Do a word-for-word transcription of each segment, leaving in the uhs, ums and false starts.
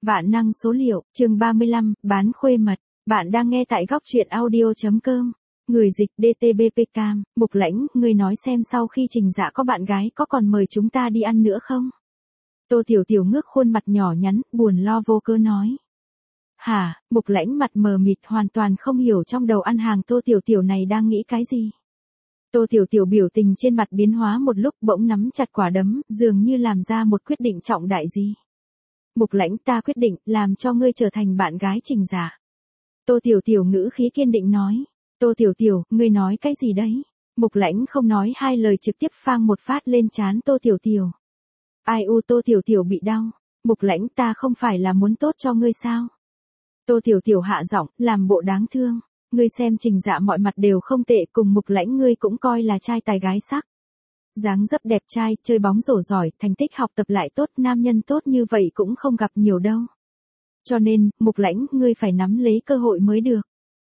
Vạn năng số liệu, chương ba mươi lăm, bán khuê mật. Bạn đang nghe tại góc truyện audio.com. Người dịch đê tê bê pê Cam, Mục Lãnh, ngươi nói xem sau khi Trình Dạ có bạn gái có còn mời chúng ta đi ăn nữa không? Tô Tiểu Tiểu ngước khuôn mặt nhỏ nhắn, buồn lo vô cớ nói. Hả, Mục Lãnh mặt mờ mịt hoàn toàn không hiểu trong đầu ăn hàng Tô Tiểu Tiểu này đang nghĩ cái gì. Tô Tiểu Tiểu biểu tình trên mặt biến hóa một lúc bỗng nắm chặt quả đấm, dường như làm ra một quyết định trọng đại gì. Mục Lãnh, ta quyết định làm cho ngươi trở thành bạn gái Trình Dạ. Tô Tiểu Tiểu ngữ khí kiên định nói. Tô Tiểu Tiểu, ngươi nói cái gì đấy? Mục Lãnh không nói hai lời trực tiếp phang một phát lên trán Tô Tiểu Tiểu. Ai u Tô Tiểu Tiểu bị đau. Mục Lãnh, ta không phải là muốn tốt cho ngươi sao? Tô Tiểu Tiểu hạ giọng, làm bộ đáng thương. Ngươi xem Trình Dạ mọi mặt đều không tệ, cùng Mục Lãnh ngươi cũng coi là trai tài gái sắc. Dáng dấp đẹp trai, chơi bóng rổ giỏi, thành tích học tập lại tốt, nam nhân tốt như vậy cũng không gặp nhiều đâu. Cho nên, Mục Lãnh, ngươi phải nắm lấy cơ hội mới được.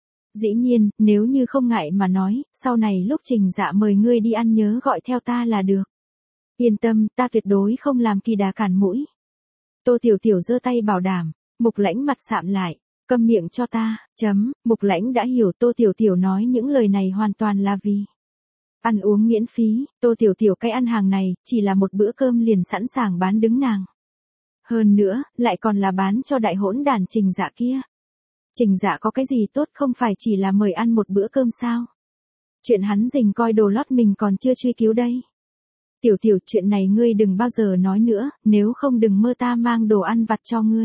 Dĩ nhiên, nếu như không ngại mà nói, sau này lúc Trình Dạ mời ngươi đi ăn nhớ gọi theo ta là được. Yên tâm, ta tuyệt đối không làm kỳ đà cản mũi. Tô Tiểu Tiểu giơ tay bảo đảm. Mục Lãnh mặt sạm lại. Câm miệng cho ta, chấm, Mục Lãnh đã hiểu Tô Tiểu Tiểu nói những lời này hoàn toàn là vì ăn uống miễn phí. Tô Tiểu Tiểu cái ăn hàng này, chỉ là một bữa cơm liền sẵn sàng bán đứng nàng. Hơn nữa, lại còn là bán cho đại hỗn đàn Trình Dạ kia. Trình Dạ có cái gì tốt không phải chỉ là mời ăn một bữa cơm sao? Chuyện hắn rình coi đồ lót mình còn chưa truy cứu đây. Tiểu Tiểu, chuyện này ngươi đừng bao giờ nói nữa, nếu không đừng mơ ta mang đồ ăn vặt cho ngươi.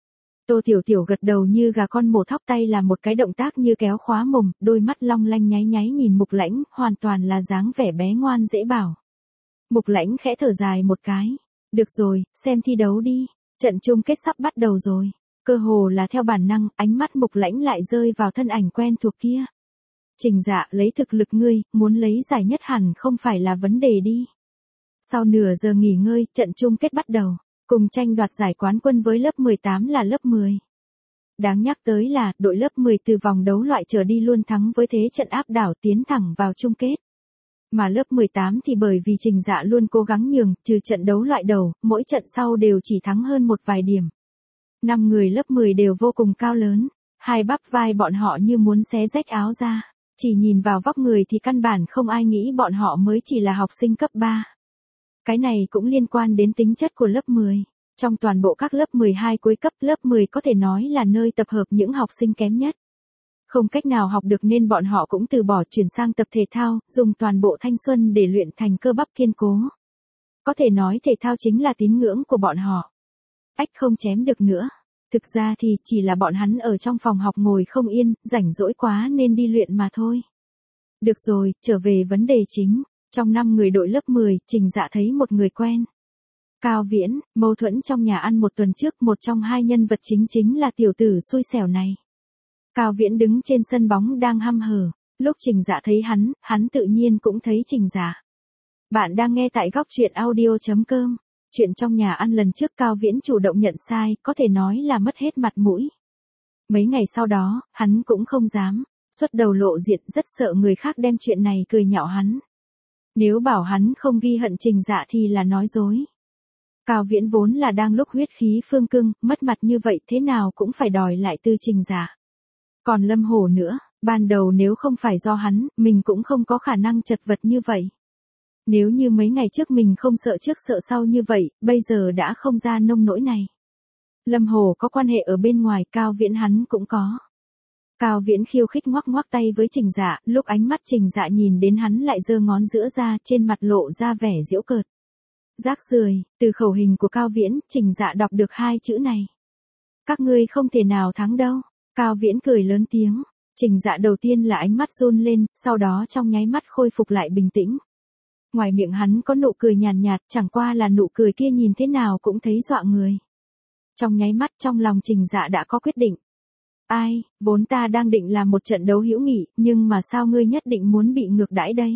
Tô Tiểu Tiểu gật đầu như gà con mổ thóc, tay là một cái động tác như kéo khóa mồm, đôi mắt long lanh nháy nháy nhìn Mục Lãnh, hoàn toàn là dáng vẻ bé ngoan dễ bảo. Mục Lãnh khẽ thở dài một cái. Được rồi, xem thi đấu đi. Trận chung kết sắp bắt đầu rồi. Cơ hồ là theo bản năng, ánh mắt Mục Lãnh lại rơi vào thân ảnh quen thuộc kia. Trình Dạ, lấy thực lực ngươi, muốn lấy giải nhất hẳn không phải là vấn đề đi. Sau nửa giờ nghỉ ngơi, trận chung kết bắt đầu. Cùng tranh đoạt giải quán quân với lớp mười tám là lớp mười. Đáng nhắc tới là, đội lớp mười từ vòng đấu loại trở đi luôn thắng với thế trận áp đảo tiến thẳng vào chung kết. Mà lớp mười tám thì bởi vì Trình Dạ luôn cố gắng nhường, trừ trận đấu loại đầu, mỗi trận sau đều chỉ thắng hơn một vài điểm. Năm người lớp mười đều vô cùng cao lớn, hai bắp vai bọn họ như muốn xé rách áo ra, chỉ nhìn vào vóc người thì căn bản không ai nghĩ bọn họ mới chỉ là học sinh cấp ba. Cái này cũng liên quan đến tính chất của lớp mười. Trong toàn bộ các lớp mười hai cuối cấp, lớp mười có thể nói là nơi tập hợp những học sinh kém nhất. Không cách nào học được nên bọn họ cũng từ bỏ chuyển sang tập thể thao, dùng toàn bộ thanh xuân để luyện thành cơ bắp kiên cố. Có thể nói thể thao chính là tín ngưỡng của bọn họ. Ách không chém được nữa. Thực ra thì chỉ là bọn hắn ở trong phòng học ngồi không yên, rảnh rỗi quá nên đi luyện mà thôi. Được rồi, trở về vấn đề chính. Trong năm người đội lớp mười, Trình Dạ thấy một người quen. Cao Viễn, mâu thuẫn trong nhà ăn một tuần trước, một trong hai nhân vật chính chính là tiểu tử xui xẻo này. Cao Viễn đứng trên sân bóng đang hăm hở. Lúc Trình Dạ thấy hắn, hắn tự nhiên cũng thấy Trình Dạ. Bạn đang nghe tại góc truyện audio.com. Chuyện trong nhà ăn lần trước Cao Viễn chủ động nhận sai, có thể nói là mất hết mặt mũi. Mấy ngày sau đó, hắn cũng không dám xuất đầu lộ diện, rất sợ người khác đem chuyện này cười nhạo hắn. Nếu bảo hắn không ghi hận Trình Dạ thì là nói dối. Cao Viễn vốn là đang lúc huyết khí phương cương, mất mặt như vậy thế nào cũng phải đòi lại từ Trình Dạ. Còn Lâm Hổ nữa, ban đầu nếu không phải do hắn, mình cũng không có khả năng chật vật như vậy. Nếu như mấy ngày trước mình không sợ trước sợ sau như vậy, bây giờ đã không ra nông nỗi này. Lâm Hổ có quan hệ ở bên ngoài, Cao Viễn hắn cũng có. Cao Viễn khiêu khích ngoắc ngoắc tay với Trình Dạ, lúc ánh mắt Trình Dạ nhìn đến hắn lại giơ ngón giữa ra, trên mặt lộ ra vẻ giễu cợt. Rác rưởi, từ khẩu hình của Cao Viễn, Trình Dạ đọc được hai chữ này. Các ngươi không thể nào thắng đâu. Cao Viễn cười lớn tiếng. Trình Dạ đầu tiên là ánh mắt run lên, sau đó trong nháy mắt khôi phục lại bình tĩnh. Ngoài miệng hắn có nụ cười nhàn nhạt, chẳng qua là nụ cười kia nhìn thế nào cũng thấy dọa người. Trong nháy mắt trong lòng Trình Dạ đã có quyết định. Ai, vốn ta đang định làm một trận đấu hữu nghị, nhưng mà sao ngươi nhất định muốn bị ngược đãi đây?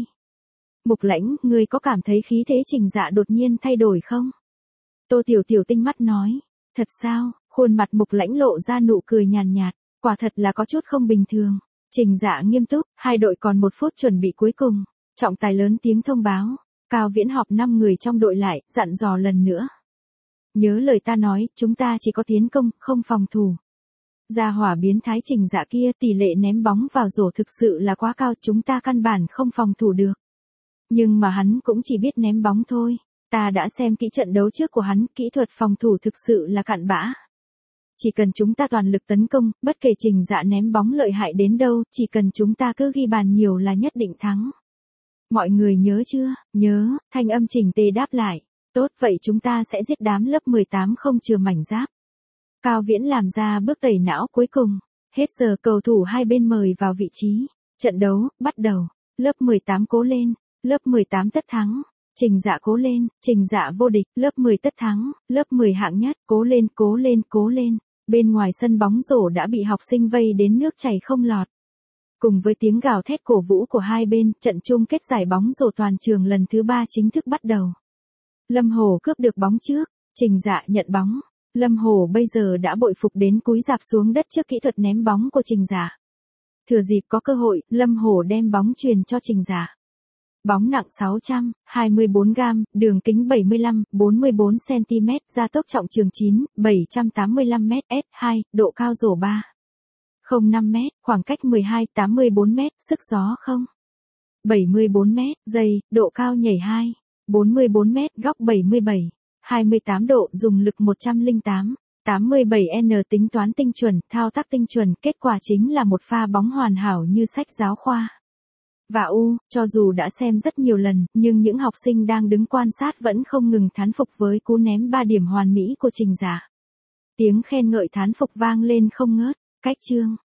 Mục Lãnh, ngươi có cảm thấy khí thế Trình Dạ đột nhiên thay đổi không? Tô Tiểu Tiểu tinh mắt nói. Thật sao? Khuôn mặt Mục Lãnh lộ ra nụ cười nhàn nhạt, quả thật là có chút không bình thường. Trình Dạ nghiêm túc, hai đội còn một phút chuẩn bị cuối cùng. Trọng tài lớn tiếng thông báo. Cao Viễn họp năm người trong đội lại, dặn dò lần nữa. Nhớ lời ta nói, chúng ta chỉ có tiến công, không phòng thủ. Gia hỏa biến thái Trình Dạ kia, tỷ lệ ném bóng vào rổ thực sự là quá cao, chúng ta căn bản không phòng thủ được. Nhưng mà hắn cũng chỉ biết ném bóng thôi. Ta đã xem kỹ trận đấu trước của hắn, kỹ thuật phòng thủ thực sự là cặn bã. Chỉ cần chúng ta toàn lực tấn công, bất kể Trình Dạ ném bóng lợi hại đến đâu, chỉ cần chúng ta cứ ghi bàn nhiều là nhất định thắng. Mọi người nhớ chưa? Nhớ, thanh âm Trình Tề đáp lại. Tốt, vậy chúng ta sẽ giết đám lớp mười tám không chừa mảnh giáp. Cao Viễn làm ra bước tẩy não cuối cùng. Hết giờ, cầu thủ hai bên mời vào vị trí. Trận đấu, bắt đầu. Lớp mười tám cố lên. Lớp mười tám tất thắng. Trình Dạ cố lên. Trình Dạ vô địch. Lớp mười tất thắng. Lớp mười hạng nhất. Cố lên, cố lên, cố lên. Bên ngoài sân bóng rổ đã bị học sinh vây đến nước chảy không lọt. Cùng với tiếng gào thét cổ vũ của hai bên, trận chung kết giải bóng rổ toàn trường lần thứ ba chính thức bắt đầu. Lâm Hồ cướp được bóng trước. Trình Dạ nhận bóng. Lâm Hồ bây giờ đã bội phục đến cúi rạp xuống đất trước kỹ thuật ném bóng của Trình Dạ. Thừa dịp có cơ hội, Lâm Hồ đem bóng truyền cho Trình Dạ. Bóng nặng sáu trăm hai mươi bốn gam, đường kính bảy mươi lăm bốn mươi bốn xăng-ti-mét, gia tốc trọng trường chín bảy trăm tám mươi lăm mét, ét hai, độ cao rổ ba không năm mét, khoảng cách mười hai tám mươi bốn mét, sức gió không bảy mươi bốn mét, giây, độ cao nhảy hai bốn mươi bốn mét, góc bảy mươi bảy hai mươi tám độ, dùng lực một trăm lẻ tám tám mươi bảy N, tính toán tinh chuẩn, thao tác tinh chuẩn, kết quả chính là một pha bóng hoàn hảo như sách giáo khoa. Và u, cho dù đã xem rất nhiều lần, nhưng những học sinh đang đứng quan sát vẫn không ngừng thán phục với cú ném ba điểm hoàn mỹ của Trình Dạ. Tiếng khen ngợi thán phục vang lên không ngớt. Cách chương